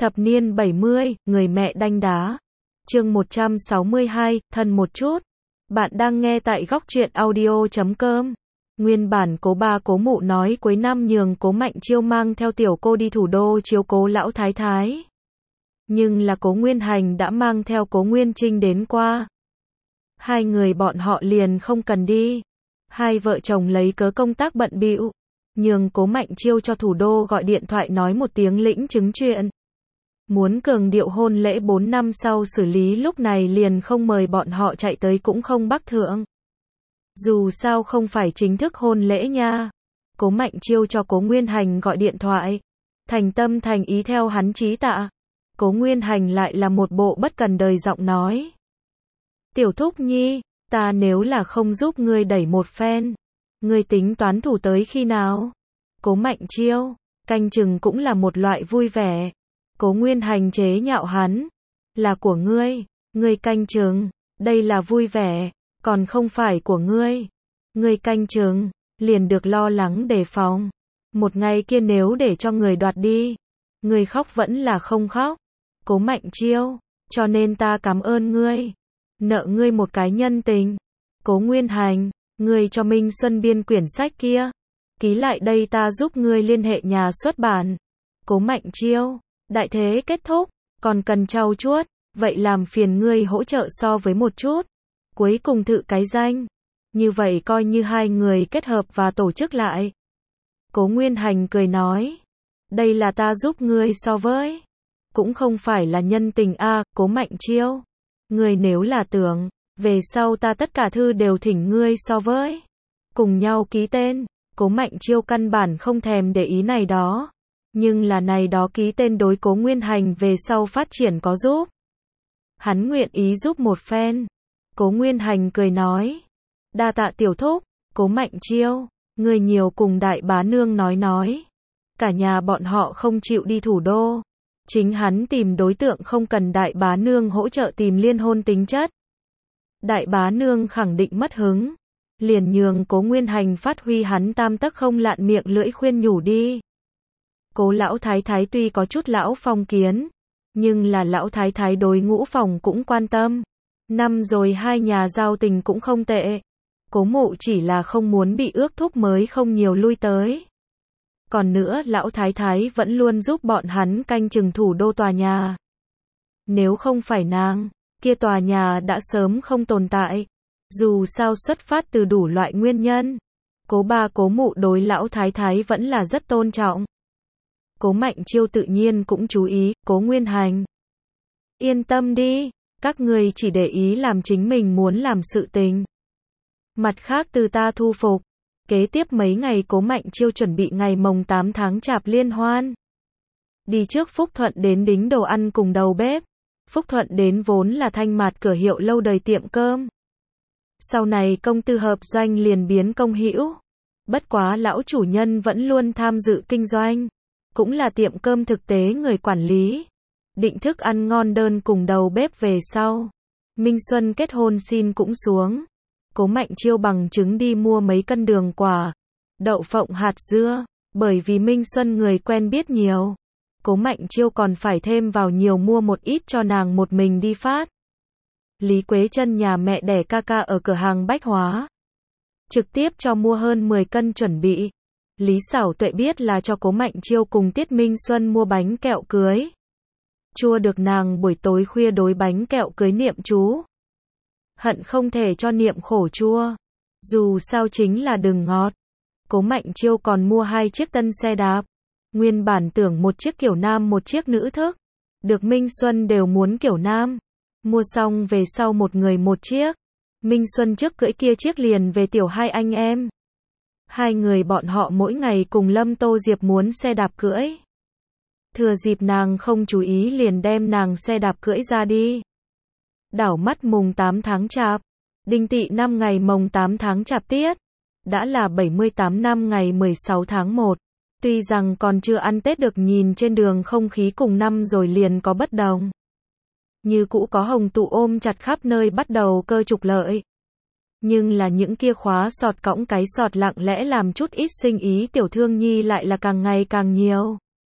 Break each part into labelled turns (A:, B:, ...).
A: Thập niên 70, người mẹ đanh đá. Chương 162, thân một chút. Bạn đang nghe tại góc truyện audio.com. Nguyên bản cố ba cố mụ nói cuối năm nhường cố Mạnh Chiêu mang theo tiểu cô đi thủ đô chiếu cố lão thái thái. Nhưng là cố Nguyên Hành đã mang theo cố Nguyên Trinh đến qua. Hai người bọn họ liền không cần đi. Hai vợ chồng lấy cớ công tác bận bịu, nhường cố Mạnh Chiêu cho thủ đô gọi điện thoại nói một tiếng lĩnh chứng chuyện. Muốn cường điệu hôn lễ 4 năm sau xử lý lúc này liền không mời bọn họ chạy tới cũng không bắc thượng. Dù sao không phải chính thức hôn lễ nha. Cố Mạnh Chiêu cho cố Nguyên Hành gọi điện thoại. Thành tâm thành ý theo hắn chí tạ. Cố Nguyên Hành lại là một bộ bất cần đời giọng nói. Tiểu thúc nhi, ta nếu là không giúp ngươi đẩy một phen, ngươi tính toán thủ tới khi nào? Cố Mạnh Chiêu, canh chừng cũng là một loại vui vẻ. Cố Nguyên Hành chế nhạo hắn. Là của ngươi, ngươi canh chừng, đây là vui vẻ, còn không phải của ngươi. Ngươi canh chừng, liền được lo lắng đề phòng. Một ngày kia nếu để cho người đoạt đi, ngươi khóc vẫn là không khóc. Cố Mạnh Chiêu, cho nên ta cảm ơn ngươi. Nợ ngươi một cái nhân tình. Cố Nguyên Hành, ngươi cho Minh Xuân biên quyển sách kia. Ký lại đây ta giúp ngươi liên hệ nhà xuất bản. Cố Mạnh Chiêu, đại thế kết thúc, còn cần trau chuốt, vậy làm phiền ngươi hỗ trợ so với một chút. Cuối cùng thự cái danh. Như vậy coi như hai người kết hợp và tổ chức lại. Cố Nguyên Hành cười nói. Đây là ta giúp ngươi so với. Cũng không phải là nhân tình a. Cố Mạnh Chiêu. Ngươi nếu là tưởng, về sau ta tất cả thư đều thỉnh ngươi so với. Cùng nhau ký tên. Cố Mạnh Chiêu căn bản không thèm để ý này đó. Nhưng là này đó ký tên đối Cố Nguyên Hành về sau phát triển có giúp. Hắn nguyện ý giúp một phen. Cố Nguyên Hành cười nói. Đa tạ tiểu thúc. Cố Mạnh Chiêu, người nhiều cùng đại bá nương nói. Cả nhà bọn họ không chịu đi thủ đô. Chính hắn tìm đối tượng không cần đại bá nương hỗ trợ tìm liên hôn tính chất. Đại bá nương khẳng định mất hứng. Liền nhường Cố Nguyên Hành phát huy hắn tam tấc không lạn miệng lưỡi khuyên nhủ đi. Cố lão thái thái tuy có chút lão phong kiến, nhưng là lão thái thái đối Ngũ Phòng cũng quan tâm. Năm rồi hai nhà giao tình cũng không tệ. Cố mụ chỉ là không muốn bị ước thúc mới không nhiều lui tới. Còn nữa lão thái thái vẫn luôn giúp bọn hắn canh chừng thủ đô tòa nhà. Nếu không phải nàng, kia tòa nhà đã sớm không tồn tại. Dù sao xuất phát từ đủ loại nguyên nhân, cố ba cố mụ đối lão thái thái vẫn là rất tôn trọng. Cố Mạnh Chiêu tự nhiên cũng chú ý. Cố Nguyên Hành, yên tâm đi, các người chỉ để ý làm chính mình muốn làm sự tình. Mặt khác từ ta thu phục. Kế tiếp mấy ngày Cố Mạnh Chiêu chuẩn bị ngày mồng 8 tháng chạp liên hoan. Đi trước Phúc Thuận đến đính đồ ăn cùng đầu bếp. Phúc Thuận đến vốn là thanh mạt cửa hiệu lâu đời tiệm cơm. Sau này công tư hợp doanh liền biến công hữu. Bất quá lão chủ nhân vẫn luôn tham dự kinh doanh. Cũng là tiệm cơm thực tế người quản lý. Định thức ăn ngon đơn cùng đầu bếp về sau. Minh Xuân kết hôn xin cũng xuống. Cố Mạnh Chiêu bằng chứng đi mua mấy cân đường quả, đậu phộng hạt dưa, bởi vì Minh Xuân người quen biết nhiều. Cố Mạnh Chiêu còn phải thêm vào nhiều mua một ít cho nàng một mình đi phát. Lý Quế Chân nhà mẹ đẻ ca ca ở cửa hàng bách hóa. Trực tiếp cho mua hơn 10 cân chuẩn bị. Lý Xảo Tuệ biết là cho Cố Mạnh Chiêu cùng Tiết Minh Xuân mua bánh kẹo cưới. Chua được nàng buổi tối khuya đối bánh kẹo cưới niệm chú. Hận không thể cho niệm khổ chua. Dù sao chính là đừng ngọt. Cố Mạnh Chiêu còn mua 2 chiếc tân xe đạp. Nguyên bản tưởng một chiếc kiểu nam một chiếc nữ thức. Được Minh Xuân đều muốn kiểu nam. Mua xong về sau một người một chiếc. Minh Xuân trước cưỡi kia chiếc liền về tiểu hai anh em. Hai người bọn họ mỗi ngày cùng Lâm Tô Diệp muốn xe đạp cưỡi. Thừa dịp nàng không chú ý liền đem nàng xe đạp cưỡi ra đi. Đảo mắt mùng 8 tháng chạp. Đinh Tỵ năm ngày mồng 8 tháng chạp tiết. Đã là 78 năm ngày 16 tháng 1. Tuy rằng còn chưa ăn Tết được nhìn trên đường không khí cùng năm rồi liền có bất đồng. Như cũ có hồng tụ ôm chặt khắp nơi bắt đầu cơ trục lợi. Nhưng là những kia khóa sọt cõng cái sọt lặng lẽ làm chút ít sinh ý tiểu thương nhi lại là càng ngày càng nhiều.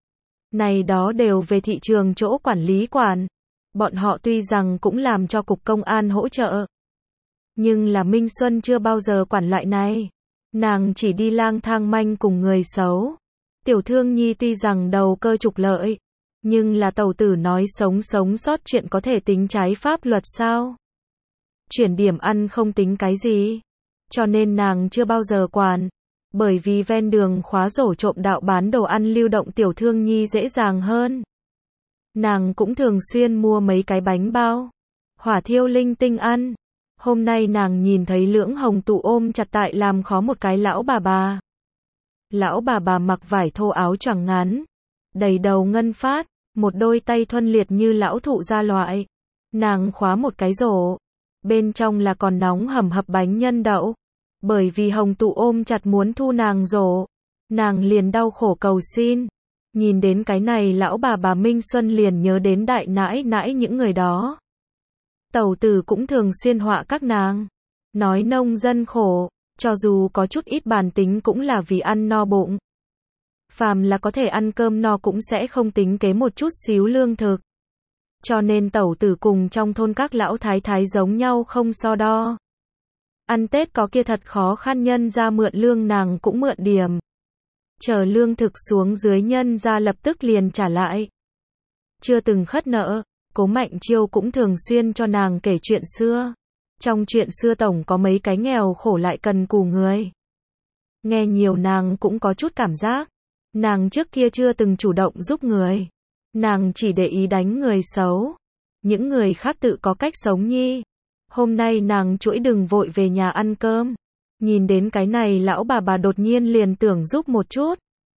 A: Này đó đều về thị trường chỗ quản lý quản. Bọn họ tuy rằng cũng làm cho cục công an hỗ trợ. Nhưng là Minh Xuân chưa bao giờ quản loại này. Nàng chỉ đi lang thang manh cùng người xấu. Tiểu Thương Nhi tuy rằng đầu cơ trục lợi. Nhưng là tẩu tử nói sống sót chuyện có thể tính trái pháp luật sao? Chuyển điểm ăn không tính cái gì. Cho nên nàng chưa bao giờ quản. Bởi vì ven đường khóa rổ trộm đạo bán đồ ăn lưu động Tiểu Thương Nhi dễ dàng hơn. Nàng cũng thường xuyên mua mấy cái bánh bao. Hỏa thiêu linh tinh ăn. Hôm nay nàng nhìn thấy Lưỡng Hồng Tụ ôm chặt tại làm khó một cái lão bà bà. Lão bà bà mặc vải thô áo choàng ngắn. Đầy đầu ngân phát. Một đôi tay thuần liệt như lão thụ gia loại. Nàng khóa một cái rổ. Bên trong là còn nóng hầm hập bánh nhân đậu. Bởi vì Hồng Tụ ôm chặt muốn thu nàng rổ. Nàng liền đau khổ cầu xin. Nhìn đến cái này lão bà Minh Xuân liền nhớ đến đại nãi nãi những người đó. Tẩu tử cũng thường xuyên họa các nàng. Nói nông dân khổ. Cho dù có chút ít bản tính cũng là vì ăn no bụng. Phàm là có thể ăn cơm no cũng sẽ không tính kế một chút xíu lương thực. Cho nên tẩu tử cùng trong thôn các lão thái thái giống nhau không so đo. Ăn Tết có kia thật khó khăn nhân ra mượn lương nàng cũng mượn điểm. Chờ lương thực xuống dưới nhân ra lập tức liền trả lại. Chưa từng khất nợ, Cố Mạnh Chiêu cũng thường xuyên cho nàng kể chuyện xưa. Trong chuyện xưa tổng có mấy cái nghèo khổ lại cần cù người. Nghe nhiều nàng cũng có chút cảm giác. Nàng trước kia chưa từng chủ động giúp người. Nàng chỉ để ý đánh người xấu. Những người khác tự có cách sống nhi. Hôm nay nàng chuỗi đừng vội về nhà ăn cơm. Nhìn đến cái này lão bà đột nhiên liền tưởng giúp một chút.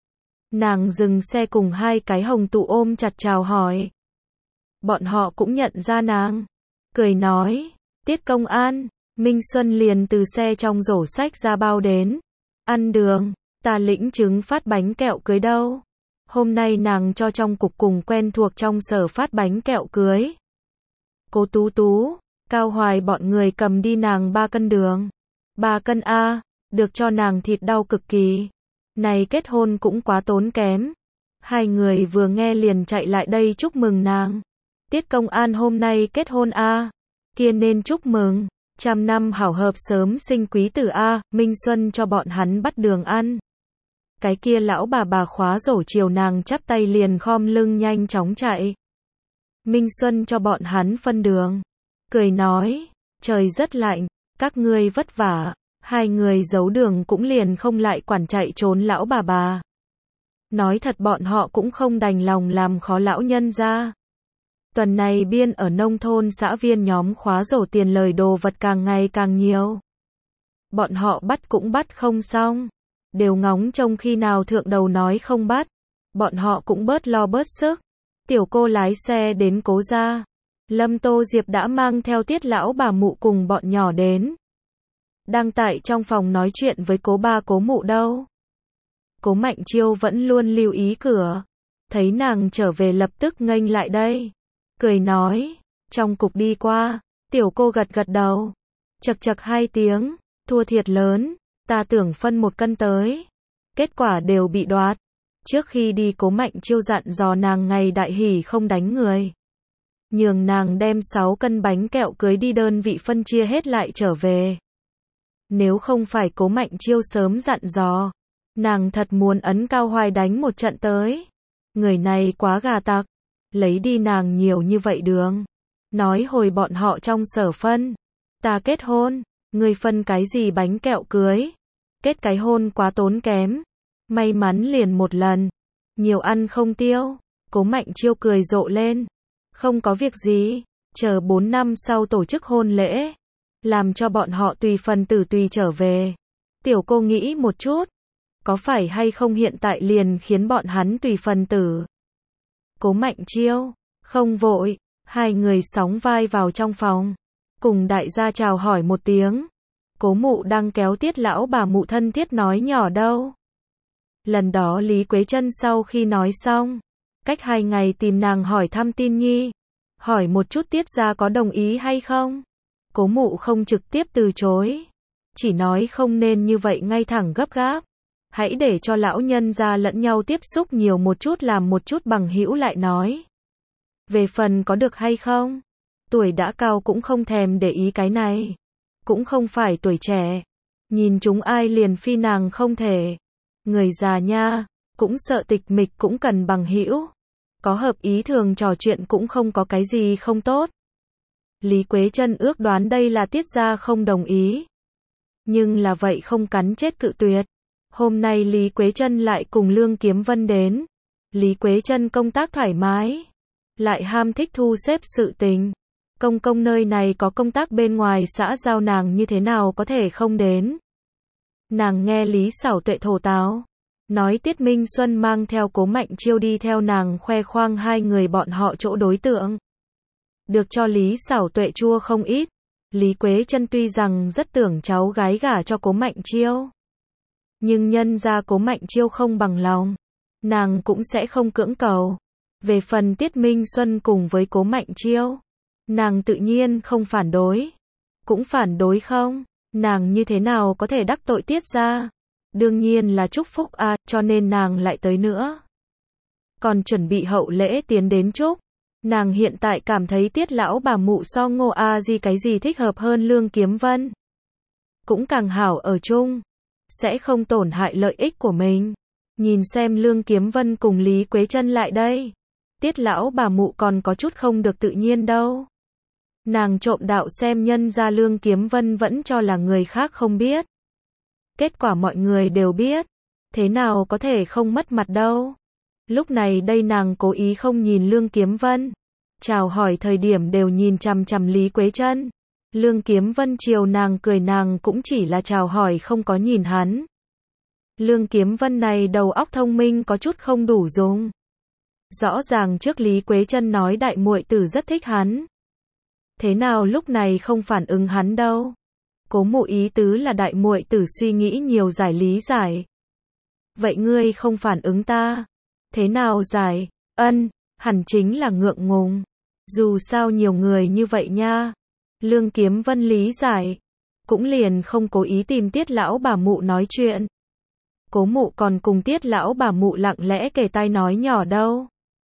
A: Nàng dừng xe cùng hai cái Hồng Tụ ôm chặt chào hỏi. Bọn họ cũng nhận ra nàng. Cười nói, Tiết công an. Minh Xuân liền từ xe trong rổ sách ra bao đến. Ăn đường, ta lĩnh chứng phát bánh kẹo cưới đâu. Hôm nay nàng cho trong cục cùng quen thuộc trong sở phát bánh kẹo cưới. Cố Tú Tú, Cao Hoài bọn người cầm đi nàng 3 cân đường. 3 cân A, được cho nàng thịt đau cực kỳ. Này kết hôn cũng quá tốn kém. Hai người vừa nghe liền chạy lại đây chúc mừng nàng. Tiết công an hôm nay kết hôn A. Kia nên chúc mừng. 100 năm hảo hợp sớm sinh quý tử A. Minh Xuân cho bọn hắn bắt đường ăn. Cái kia lão bà khóa rổ chiều nàng chắp tay liền khom lưng nhanh chóng chạy. Minh Xuân cho bọn hắn phân đường. Cười nói, trời rất lạnh, các ngươi vất vả. Hai người giấu đường cũng liền không lại quản chạy trốn lão bà. Nói thật bọn họ cũng không đành lòng làm khó lão nhân ra. Tuần này biên ở nông thôn xã viên nhóm khóa rổ tiền lời đồ vật càng ngày càng nhiều. Bọn họ bắt cũng bắt không xong. Đều ngóng trông khi nào thượng đầu nói không bắt. Bọn họ cũng bớt lo bớt sức. Tiểu cô lái xe đến Cố gia. Lâm Tô Diệp đã mang theo Tiết lão bà mụ cùng bọn nhỏ đến. Đang tại trong phòng nói chuyện với Cố ba Cố mụ đâu. Cố Mạnh Chiêu vẫn luôn lưu ý cửa. Thấy nàng trở về lập tức nghênh lại đây. Cười nói, trong cục đi qua. Tiểu cô gật gật đầu. Chật chật 2 tiếng, thua thiệt lớn. Ta tưởng phân 1 cân tới. Kết quả đều bị đoạt. Trước khi đi Cố Mạnh Chiêu dặn dò nàng ngày đại hỷ không đánh người. Nhường nàng đem 6 cân bánh kẹo cưới đi đơn vị phân chia hết lại trở về. Nếu không phải Cố Mạnh Chiêu sớm dặn dò, nàng thật muốn ấn Cao Hoài đánh một trận tới. Người này quá gà tặc, lấy đi nàng nhiều như vậy đường. Nói hồi bọn họ trong sở phân, ta kết hôn, ngươi phân cái gì bánh kẹo cưới? Kết cái hôn quá tốn kém. May mắn liền 1 lần, nhiều ăn không tiêu. Cố Mạnh Chiêu cười rộ lên. Không có việc gì, chờ 4 năm sau tổ chức hôn lễ, làm cho bọn họ tùy phần tử tùy trở về. Tiểu cô nghĩ một chút, có phải hay không hiện tại liền khiến bọn hắn tùy phần tử? Cố Mạnh Chiêu, không vội, hai người sóng vai vào trong phòng, cùng đại gia chào hỏi một tiếng. Cố mụ đang kéo Tiết lão bà mụ thân thiết nói nhỏ đâu. Lần đó Lý Quế Trân sau khi nói xong, cách 2 ngày tìm nàng hỏi thăm tin nhi, hỏi một chút Tiết gia có đồng ý hay không. Cố mụ không trực tiếp từ chối, chỉ nói không nên như vậy ngay thẳng gấp gáp. Hãy để cho lão nhân gia lẫn nhau tiếp xúc nhiều một chút, làm một chút bằng hữu lại nói. Về phần có được hay không, tuổi đã cao cũng không thèm để ý cái này. Cũng không phải tuổi trẻ. Nhìn chúng ai liền phi nàng không thể. Người già nha, cũng sợ tịch mịch cũng cần bằng hữu. Có hợp ý thường trò chuyện cũng không có cái gì không tốt. Lý Quế Chân ước đoán đây là Tiết gia không đồng ý. Nhưng là vậy không cắn chết cự tuyệt. Hôm nay Lý Quế Chân lại cùng Lương Kiếm Vân đến. Lý Quế Chân công tác thoải mái, lại ham thích thu xếp sự tình. Công công nơi này có công tác bên ngoài xã giao, nàng như thế nào có thể không đến. Nàng nghe Lý Xảo Tuệ thổ táo, nói Tiết Minh Xuân mang theo Cố Mạnh Chiêu đi theo nàng khoe khoang hai người bọn họ chỗ đối tượng. Được cho Lý Xảo Tuệ chua không ít. Lý Quế Chân tuy rằng rất tưởng cháu gái gả cho Cố Mạnh Chiêu, nhưng nhân ra Cố Mạnh Chiêu không bằng lòng, nàng cũng sẽ không cưỡng cầu. Về phần Tiết Minh Xuân cùng với Cố Mạnh Chiêu, nàng tự nhiên không phản đối. Cũng phản đối không? Nàng như thế nào có thể đắc tội Tiết gia? Đương nhiên là chúc phúc a, cho nên nàng lại tới nữa. Còn chuẩn bị hậu lễ tiến đến chúc. Nàng hiện tại cảm thấy Tiết lão bà mụ so Ngô A Di cái gì thích hợp hơn Lương Kiếm Vân. Cũng càng hảo ở chung, sẽ không tổn hại lợi ích của mình. Nhìn xem Lương Kiếm Vân cùng Lý Quế Chân lại đây. Tiết lão bà mụ còn có chút không được tự nhiên đâu. Nàng trộm đạo xem nhân ra Lương Kiếm Vân vẫn cho là người khác không biết. Kết quả mọi người đều biết. Thế nào có thể không mất mặt đâu. Lúc này đây nàng cố ý không nhìn Lương Kiếm Vân. Chào hỏi thời điểm đều nhìn chằm chằm Lý Quế Chân. Lương Kiếm Vân chiều nàng cười, nàng cũng chỉ là chào hỏi không có nhìn hắn. Lương Kiếm Vân này đầu óc thông minh có chút không đủ dùng. Rõ ràng trước Lý Quế Chân nói đại muội tử rất thích hắn. Thế nào lúc này không phản ứng hắn đâu? Cố mụ ý tứ là đại muội tử suy nghĩ nhiều giải lý giải. Vậy ngươi không phản ứng ta? Thế nào giải? Ân, hẳn chính là ngượng ngùng. Dù sao nhiều người như vậy nha. Lương Kiếm Vân lý giải. Cũng liền không cố ý tìm Tiết lão bà mụ nói chuyện. Cố mụ còn cùng Tiết lão bà mụ lặng lẽ kề tai nói nhỏ đâu.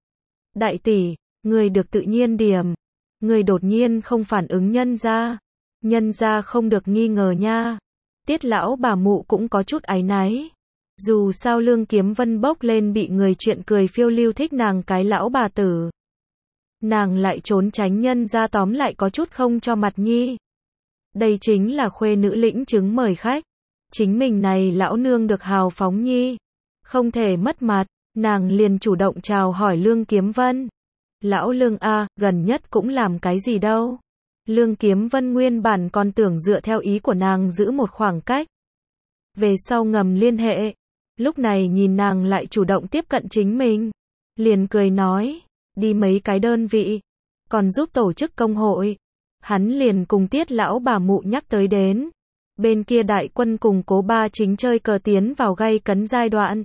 A: Đại tỷ, người được tự nhiên điểm. Người đột nhiên không phản ứng nhân ra không được nghi ngờ nha. Tiết lão bà mụ cũng có chút áy náy. Dù sao Lương Kiếm Vân bốc lên bị người chuyện cười phiêu lưu thích nàng cái lão bà tử. Nàng lại trốn tránh nhân ra, tóm lại có chút không cho mặt nhi. Đây chính là khuê nữ lĩnh chứng mời khách. Chính mình này lão nương được hào phóng nhi. Không thể mất mặt, nàng liền chủ động chào hỏi Lương Kiếm Vân. Lão Lương a, gần nhất cũng làm cái gì đâu. Lương Kiếm Vân nguyên bản còn tưởng dựa theo ý của nàng giữ một khoảng cách. Về sau ngầm liên hệ. Lúc này nhìn nàng lại chủ động tiếp cận chính mình. Liền cười nói, đi mấy cái đơn vị. Còn giúp tổ chức công hội. Hắn liền cùng Tiết lão bà mụ nhắc tới đến. Bên kia đại quân cùng Cố Ba chính chơi cờ tiến vào gay cấn giai đoạn.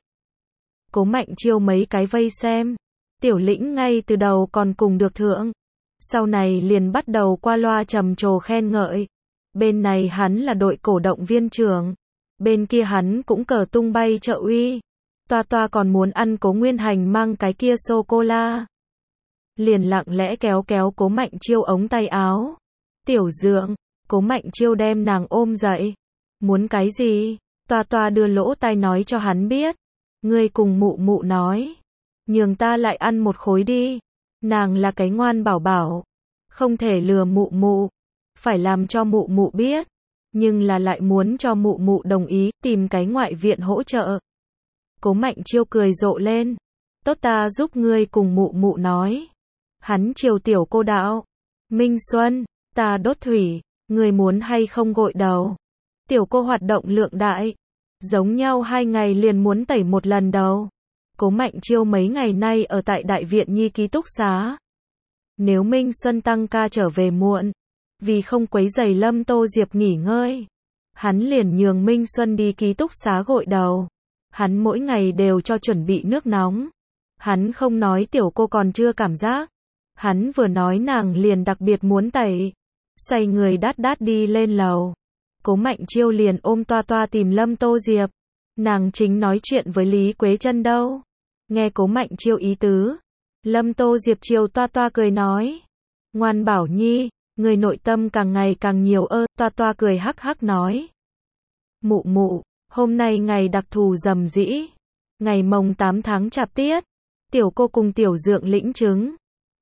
A: Cố Mạnh Chiêu mấy cái vây xem. Tiểu Lĩnh ngay từ đầu còn cùng được thượng. Sau này liền bắt đầu qua loa trầm trồ khen ngợi. Bên này hắn là đội cổ động viên trưởng. Bên kia hắn cũng cờ tung bay trợ uy. Toa toa còn muốn ăn Cố Nguyên Hành mang cái kia sô-cô-la. Liền lặng lẽ kéo kéo Cố Mạnh Chiêu ống tay áo. Tiểu Dượng, Cố Mạnh Chiêu đem nàng ôm dậy. Muốn cái gì? Toa toa đưa lỗ tai nói cho hắn biết. Ngươi cùng mụ mụ nói. Nhường ta lại ăn một khối đi. Nàng là cái ngoan bảo bảo. Không thể lừa mụ mụ. Phải làm cho mụ mụ biết. Nhưng là lại muốn cho mụ mụ đồng ý, tìm cái ngoại viện hỗ trợ. Cố Mạnh Chiêu cười rộ lên. Tốt, ta giúp ngươi cùng mụ mụ nói. Hắn chiều tiểu cô đạo. Minh Xuân, ta đốt thủy, ngươi muốn hay không gội đầu? Tiểu cô hoạt động lượng đại. Giống nhau 2 ngày liền muốn tẩy một lần đầu. Cố Mạnh Chiêu mấy ngày nay ở tại đại viện nhi ký túc xá. Nếu Minh Xuân tăng ca trở về muộn, vì không quấy rầy Lâm Tô Diệp nghỉ ngơi, hắn liền nhường Minh Xuân đi ký túc xá gội đầu. Hắn mỗi ngày đều cho chuẩn bị nước nóng. Hắn không nói tiểu cô còn chưa cảm giác. Hắn vừa nói nàng liền đặc biệt muốn tẩy. Xoay người đát đát đi lên lầu. Cố Mạnh Chiêu liền ôm toa toa tìm Lâm Tô Diệp. Nàng chính nói chuyện với Lý Quế Chân đâu. Nghe Cố Mạnh Chiêu ý tứ, Lâm Tô Diệp chiều toa toa cười nói. Ngoan bảo nhi, người nội tâm càng ngày càng nhiều toa toa cười hắc hắc nói. Mụ mụ, hôm nay ngày đặc thù rằm rĩ. Ngày mồng 8 tháng Chạp tiết. Tiểu cô cùng tiểu dượng lĩnh chứng.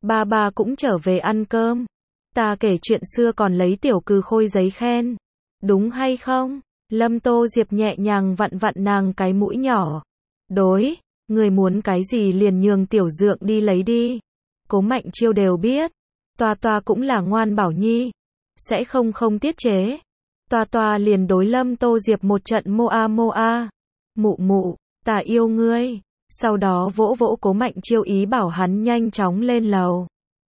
A: Ba cũng trở về ăn cơm. Ta kể chuyện xưa còn lấy tiểu cừ khôi giấy khen. Đúng hay không? Lâm Tô Diệp nhẹ nhàng vặn vặn nàng cái mũi nhỏ. Đối, người muốn cái gì liền nhường tiểu dượng đi lấy đi. Cố Mạnh Chiêu đều biết. Toa toa cũng là ngoan bảo nhi. Sẽ không tiết chế. Toa toa liền đối Lâm Tô Diệp một trận moa. Mụ mụ, ta yêu ngươi. Sau đó vỗ vỗ Cố Mạnh Chiêu ý bảo hắn nhanh chóng lên lầu.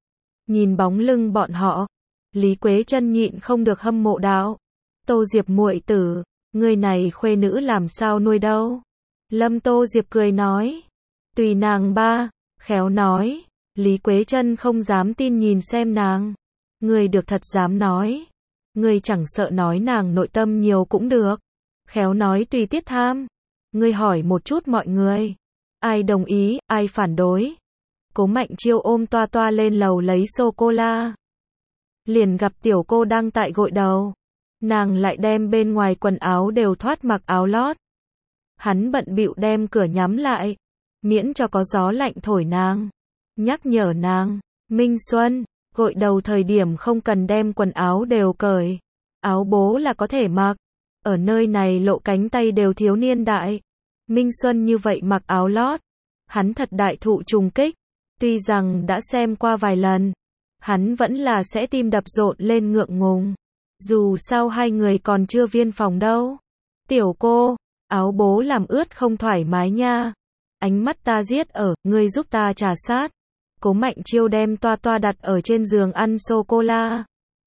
A: Nhìn bóng lưng bọn họ, Lý Quế Chân nhịn không được hâm mộ đạo. Tô Diệp muội tử, người này khuê nữ làm sao nuôi đâu. Lâm Tô Diệp cười nói. Tùy nàng ba, khéo nói. Lý Quế Chân không dám tin nhìn xem nàng. Người được thật dám nói. Người chẳng sợ nói nàng nội tâm nhiều cũng được. Khéo nói tùy tiết tham. Người hỏi một chút mọi người. Ai đồng ý, ai phản đối. Cố Mạnh Chiêu ôm toa toa lên lầu lấy sô-cô-la. Liền gặp tiểu cô đang tại gội đầu. Nàng lại đem bên ngoài quần áo đều thoát mặc áo lót. Hắn bận bịu đem cửa nhắm lại. Miễn cho có gió lạnh thổi nàng. Nhắc nhở nàng. Minh Xuân, gội đầu thời điểm không cần đem quần áo đều cởi. Áo bố là có thể mặc. Ở nơi này lộ cánh tay đều thiếu niên đại. Minh Xuân như vậy mặc áo lót. Hắn thật đại thụ trùng kích. Tuy rằng đã xem qua vài lần. Hắn vẫn là sẽ tim đập rộn lên ngượng ngùng. Dù sao hai người còn chưa viên phòng đâu. Tiểu cô, áo bố làm ướt không thoải mái nha. Ánh mắt ta giết ở, ngươi giúp ta trà sát. Cố Mạnh Chiêu đem toa toa đặt ở trên giường ăn sô-cô-la.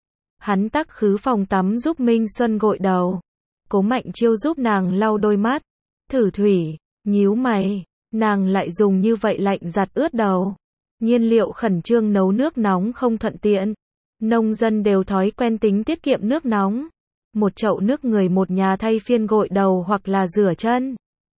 A: Hắn tắc khứ phòng tắm giúp Minh Xuân gội đầu. Cố Mạnh Chiêu giúp nàng lau đôi mắt. Thử thủy, nhíu mày, nàng lại dùng như vậy lạnh giặt ướt đầu. Nhiên liệu khẩn trương nấu nước nóng không thuận tiện. Nông dân đều thói quen tính tiết kiệm nước nóng. Một chậu nước người một nhà thay phiên gội đầu hoặc là rửa chân.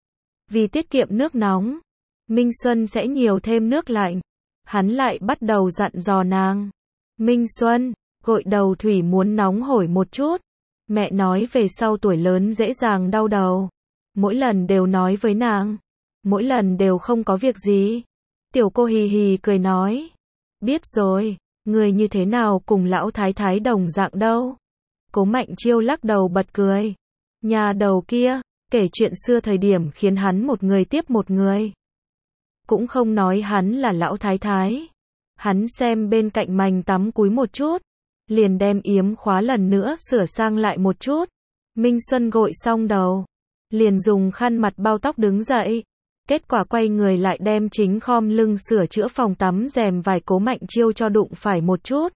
A: Vì tiết kiệm nước nóng, Minh Xuân sẽ nhiều thêm nước lạnh. Hắn lại bắt đầu dặn dò nàng. Minh Xuân, gội đầu thủy muốn nóng hổi một chút. Mẹ nói về sau tuổi lớn dễ dàng đau đầu. Mỗi lần đều nói với nàng. Mỗi lần đều không có việc gì. Tiểu cô hì hì cười nói. Biết rồi, người như thế nào cùng lão thái thái đồng dạng đâu. Cố Mạnh Chiêu lắc đầu bật cười. Nhà đầu kia, kể chuyện xưa thời điểm khiến hắn một người tiếp một người. Cũng không nói hắn là lão thái thái. Hắn xem bên cạnh mành tắm cúi một chút. Liền đem yếm khóa lần nữa sửa sang lại một chút. Minh Xuân gội xong đầu. Liền dùng khăn mặt bao tóc đứng dậy. Kết quả quay người lại đem chính khom lưng sửa chữa phòng tắm rèm vải Cố Mạnh Chiêu cho đụng phải một chút.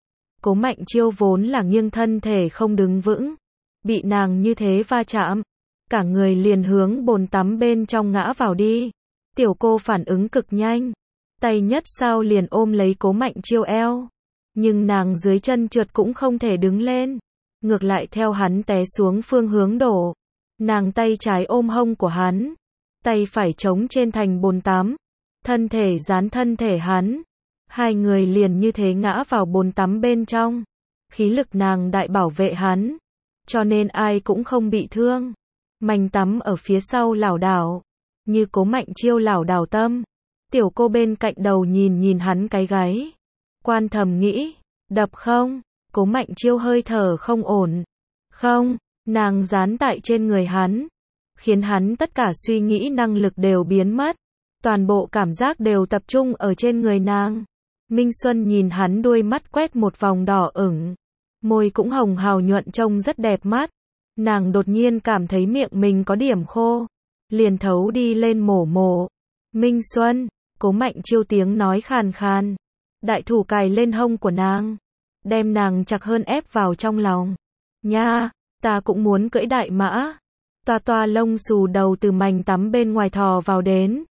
A: Cố Mạnh Chiêu vốn là nghiêng thân thể không đứng vững. Bị nàng như thế va chạm. Cả người liền hướng bồn tắm bên trong ngã vào đi. Tiểu cô phản ứng cực nhanh. Tay nhất sao liền ôm lấy Cố Mạnh Chiêu eo. Nhưng nàng dưới chân trượt cũng không thể đứng lên. Ngược lại theo hắn té xuống phương hướng đổ. Nàng tay trái ôm hông của hắn. Tay phải chống trên thành bồn tắm. Thân thể dán thân thể hắn. Hai người liền như thế ngã vào bồn tắm bên trong. Khí lực nàng đại bảo vệ hắn. Cho nên ai cũng không bị thương. Mành tắm ở phía sau lảo đảo. Như Cố Mạnh Chiêu lảo đảo tâm. Tiểu cô bên cạnh đầu nhìn hắn cái gáy. Quan thầm nghĩ. Đập không? Cố Mạnh Chiêu hơi thở không ổn. Không, nàng dán tại trên người hắn. Khiến hắn tất cả suy nghĩ năng lực đều biến mất. Toàn bộ cảm giác đều tập trung ở trên người nàng. Minh Xuân nhìn hắn đuôi mắt quét một vòng đỏ ửng. Môi cũng hồng hào nhuận trông rất đẹp mắt. Nàng đột nhiên cảm thấy miệng mình có điểm khô. Liền thấu đi lên mổ. Minh Xuân, Cố Mạnh Chiêu tiếng nói khàn khàn. Đại thủ cài lên hông của nàng. Đem nàng chặt hơn ép vào trong lòng. Nha, ta cũng muốn cưỡi đại mã. Toa toa lông xù đầu từ mành tắm bên ngoài thò vào đến.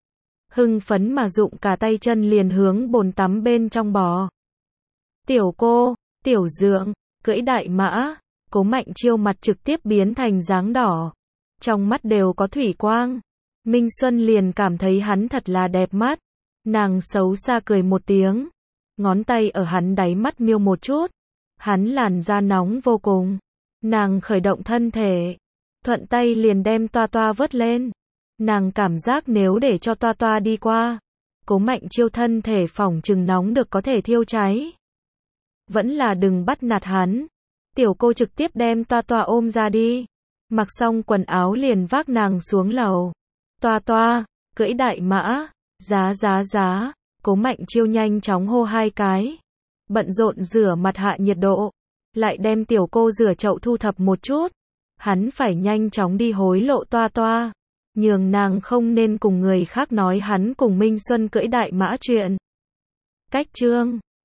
A: Hưng phấn mà dụng cả tay chân liền hướng bồn tắm bên trong bò. Tiểu cô, tiểu dượng, cưỡi đại mã. Cố Mạnh Chiêu mặt trực tiếp biến thành dáng đỏ. trong mắt đều có thủy quang. Minh Xuân liền cảm thấy hắn thật là đẹp mắt. Nàng xấu xa cười một tiếng, ngón tay ở hắn đáy mắt miêu một chút. Hắn làn da nóng vô cùng. Nàng khởi động thân thể, thuận tay liền đem Toa Toa vớt lên. Nàng cảm giác nếu để cho Toa Toa đi qua, Cố Mạnh Chiêu thân thể phỏng chừng nóng được có thể thiêu cháy. Vẫn là đừng bắt nạt hắn. Tiểu cô trực tiếp đem Toa Toa ôm ra đi. Mặc xong quần áo liền vác nàng xuống lầu. Toa Toa, cưỡi đại mã, giá. Cố Mạnh Chiêu nhanh chóng hô hai cái. Bận rộn rửa mặt hạ nhiệt độ. Lại đem tiểu cô rửa chậu thu thập một chút. Hắn phải nhanh chóng đi hối lộ Toa Toa. Nhường nàng không nên cùng người khác nói hắn cùng Minh Xuân cưỡi đại mã chuyện. Cách chương